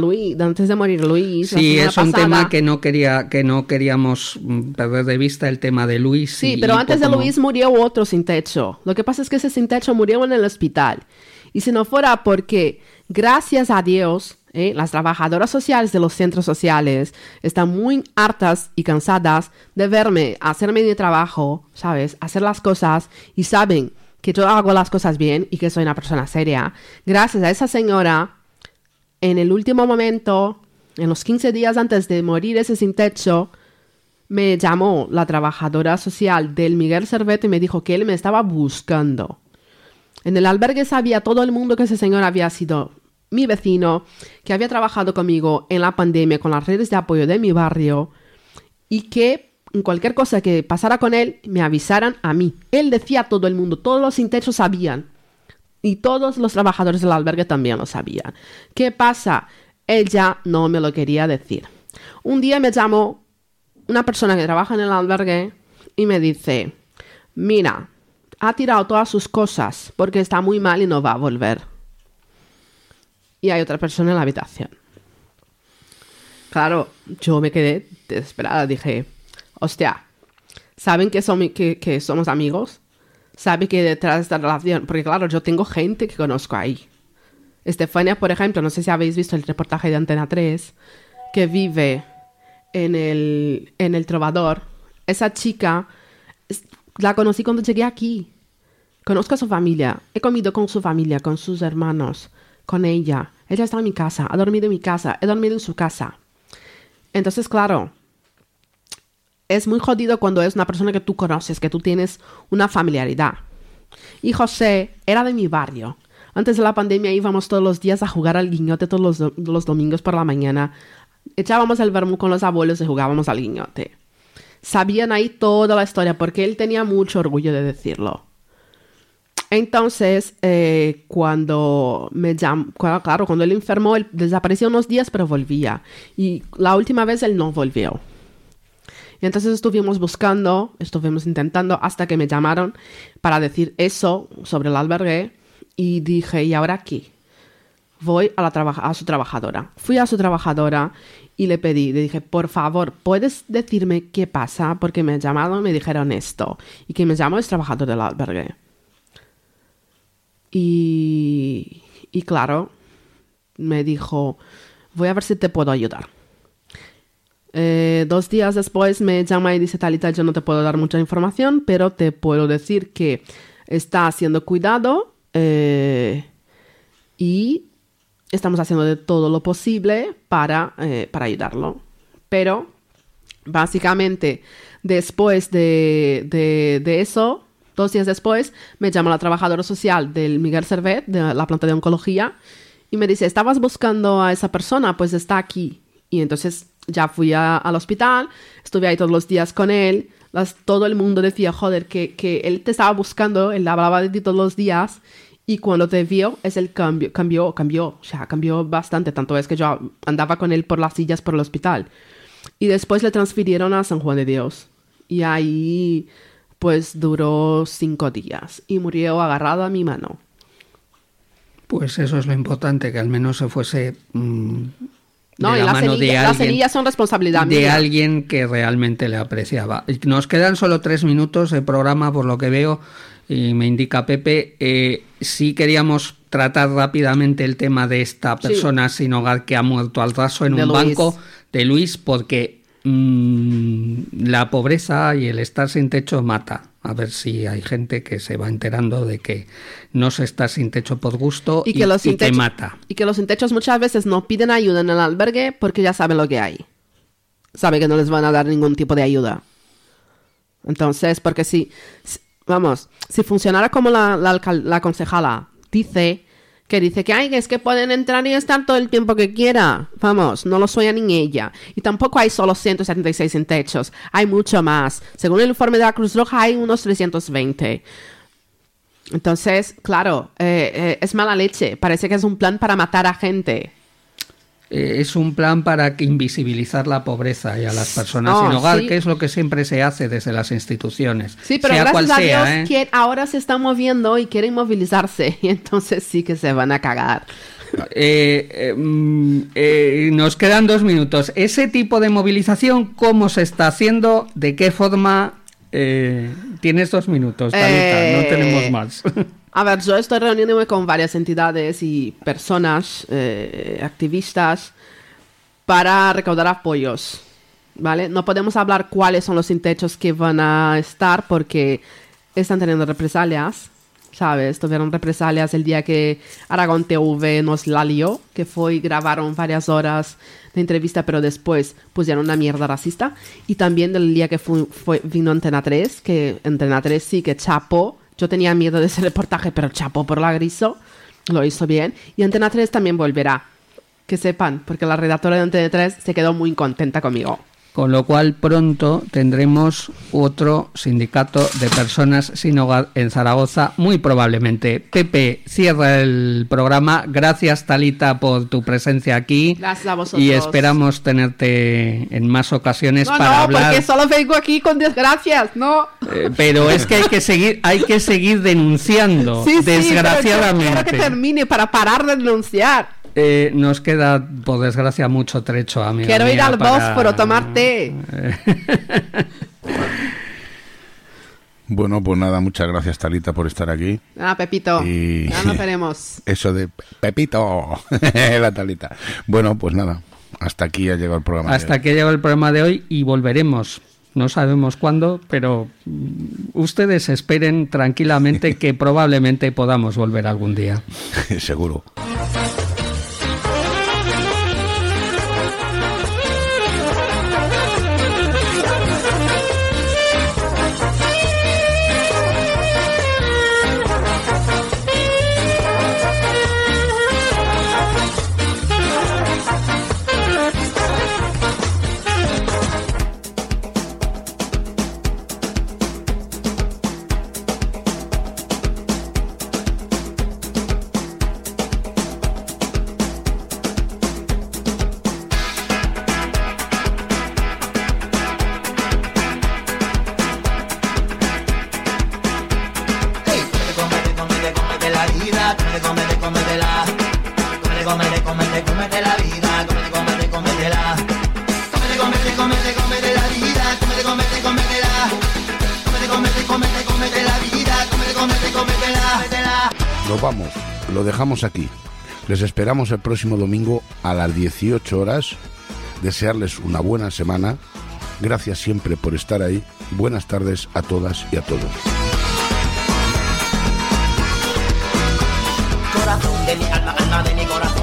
Speaker 6: Luis,
Speaker 5: sí, es un tema que no queríamos perder de vista, el tema de Luis.
Speaker 6: Sí, pero antes de Luis murió otro sin techo. Lo que pasa es que ese sin techo murió en el hospital. Y si no fuera porque, gracias a Dios, las trabajadoras sociales de los centros sociales están muy hartas y cansadas de verme hacerme mi trabajo, ¿sabes? Hacer las cosas, y saben que yo hago las cosas bien y que soy una persona seria. Gracias a esa señora, en el último momento, en los 15 días antes de morir ese sin techo, me llamó la trabajadora social del Miguel Servet y me dijo que él me estaba buscando. En el albergue sabía todo el mundo que ese señor había sido mi vecino, que había trabajado conmigo en la pandemia con las redes de apoyo de mi barrio, y que en cualquier cosa que pasara con él, me avisaran a mí. Él decía a todo el mundo, todos los sin techo sabían. Y todos los trabajadores del albergue también lo sabían. ¿Qué pasa? Él ya no me lo quería decir. Un día me llamó una persona que trabaja en el albergue y me dice, mira, ha tirado todas sus cosas porque está muy mal y no va a volver. Y hay otra persona en la habitación. Claro, yo me quedé desesperada. Dije, hostia, ¿saben que somos amigos? ¿Saben que detrás de esta relación? Porque claro, yo tengo gente que conozco ahí. Estefania, por ejemplo, no sé si habéis visto el reportaje de Antena 3, que vive en el Trovador. Esa chica, la conocí cuando llegué aquí. Conozco a su familia. He comido con su familia, con sus hermanos, con ella. Ella está en mi casa, ha dormido en mi casa, he dormido en su casa. Entonces, claro, es muy jodido cuando es una persona que tú conoces, que tú tienes una familiaridad. Y José era de mi barrio. Antes de la pandemia íbamos todos los días a jugar al guiñote todos los domingos por la mañana. Echábamos el vermú con los abuelos y jugábamos al guiñote. Sabían ahí toda la historia porque él tenía mucho orgullo de decirlo. Entonces, cuando él enfermó, él desapareció unos días, pero volvía. Y la última vez él no volvió. Y entonces estuvimos intentando, hasta que me llamaron para decir eso sobre el albergue. Y dije, ¿y ahora qué? voy a su trabajadora. Fui a su trabajadora y le dije, por favor, ¿puedes decirme qué pasa? Porque me han llamado y me dijeron esto. Y que me llamó es trabajador del albergue. Y claro, me dijo, voy a ver si te puedo ayudar. 2 días después me llama y dice, Talita, yo no te puedo dar mucha información, pero te puedo decir que está siendo cuidado y estamos haciendo de todo lo posible para ayudarlo. Pero básicamente después de eso, 2 días después, me llama la trabajadora social del Miguel Servet, de la planta de oncología, y me dice, ¿estabas buscando a esa persona? Pues está aquí. Y entonces ya fui al hospital, estuve ahí todos los días con él. Todo el mundo decía, joder, que él te estaba buscando, él hablaba de ti todos los días. Y cuando te vio, cambió bastante. Tanto es que yo andaba con él por las sillas por el hospital. Y después le transfirieron a San Juan de Dios. Y ahí, pues, duró 5 días. Y murió agarrado a mi mano.
Speaker 5: Pues eso es lo importante, que al menos se fuese...
Speaker 6: No, y las semillas son responsabilidad mía.
Speaker 5: De alguien que realmente le apreciaba. Nos quedan solo 3 minutos de programa, por lo que veo, y me indica Pepe. Sí queríamos tratar rápidamente el tema de esta persona sin hogar que ha muerto al raso en un banco, de Luis, porque la pobreza y el estar sin techo mata. A ver si hay gente que se va enterando de que no se está sin techo por gusto y te mata. Y que los sin techos muchas veces no piden ayuda en el albergue porque ya saben lo que hay. Saben que no les van a dar ningún tipo de ayuda. Entonces, porque si funcionara como la concejala dice que es que pueden entrar y estar todo el tiempo que quiera. Vamos, no lo sueña ni ella. Y tampoco hay solo 176 sin techos. Hay mucho más. Según el informe de la Cruz Roja, hay unos 320. Entonces, claro, es mala leche. Parece que es un plan para matar a gente. Es un plan para invisibilizar la pobreza y a las personas sin hogar, que es lo que siempre se hace desde las instituciones. Sí, pero sea gracias a Dios que ahora se están moviendo y quieren movilizarse, y entonces sí que se van a cagar. Nos quedan 2 minutos. Ese tipo de movilización, ¿cómo se está haciendo? ¿De qué forma? Tienes 2 minutos, Talita, no tenemos más. A ver, yo estoy reuniéndome con varias entidades y personas, activistas, para recaudar apoyos, ¿vale? No podemos hablar cuáles son los sin techos que van a estar porque están teniendo represalias, ¿sabes? Tuvieron represalias el día que Aragón TV nos la lió, que fue y grabaron varias horas de entrevista, pero después pusieron una mierda racista. Y también del día que vino Antena 3, que Antena 3 sí que chapó. Yo tenía miedo de ese reportaje, pero chapó por la griso. Lo hizo bien. Y Antena 3 también volverá. Que sepan, porque la redactora de Antena 3 se quedó muy contenta conmigo. Con lo cual pronto tendremos otro sindicato de personas sin hogar en Zaragoza, muy probablemente. Pepe, cierra el programa. Gracias, Talita, por tu presencia aquí. Gracias a vosotros. Y esperamos tenerte en más ocasiones para hablar. No, porque solo vengo aquí con desgracias, ¿no? Pero es que hay que seguir denunciando, desgraciadamente. Pero yo quiero que termine para parar de denunciar. Nos queda, por desgracia, mucho trecho, amiga. Quiero ir al Bósforo, tomar té.
Speaker 3: Bueno, pues nada, muchas gracias, Talita, por estar aquí.
Speaker 6: Pepito, ya nos veremos.
Speaker 3: Eso de Pepito, la Talita. Bueno, pues nada, hasta aquí ha llegado el programa. Hasta aquí ha llegado el programa de hoy y volveremos. No sabemos cuándo, pero ustedes esperen tranquilamente que probablemente podamos volver algún día. Seguro. Nos vamos, lo dejamos aquí. Les esperamos el próximo domingo a las 18 horas. Desearles una buena semana. Gracias siempre por estar ahí. Buenas tardes a todas y a todos.
Speaker 2: Corazón de mi alma, alma de mi corazón.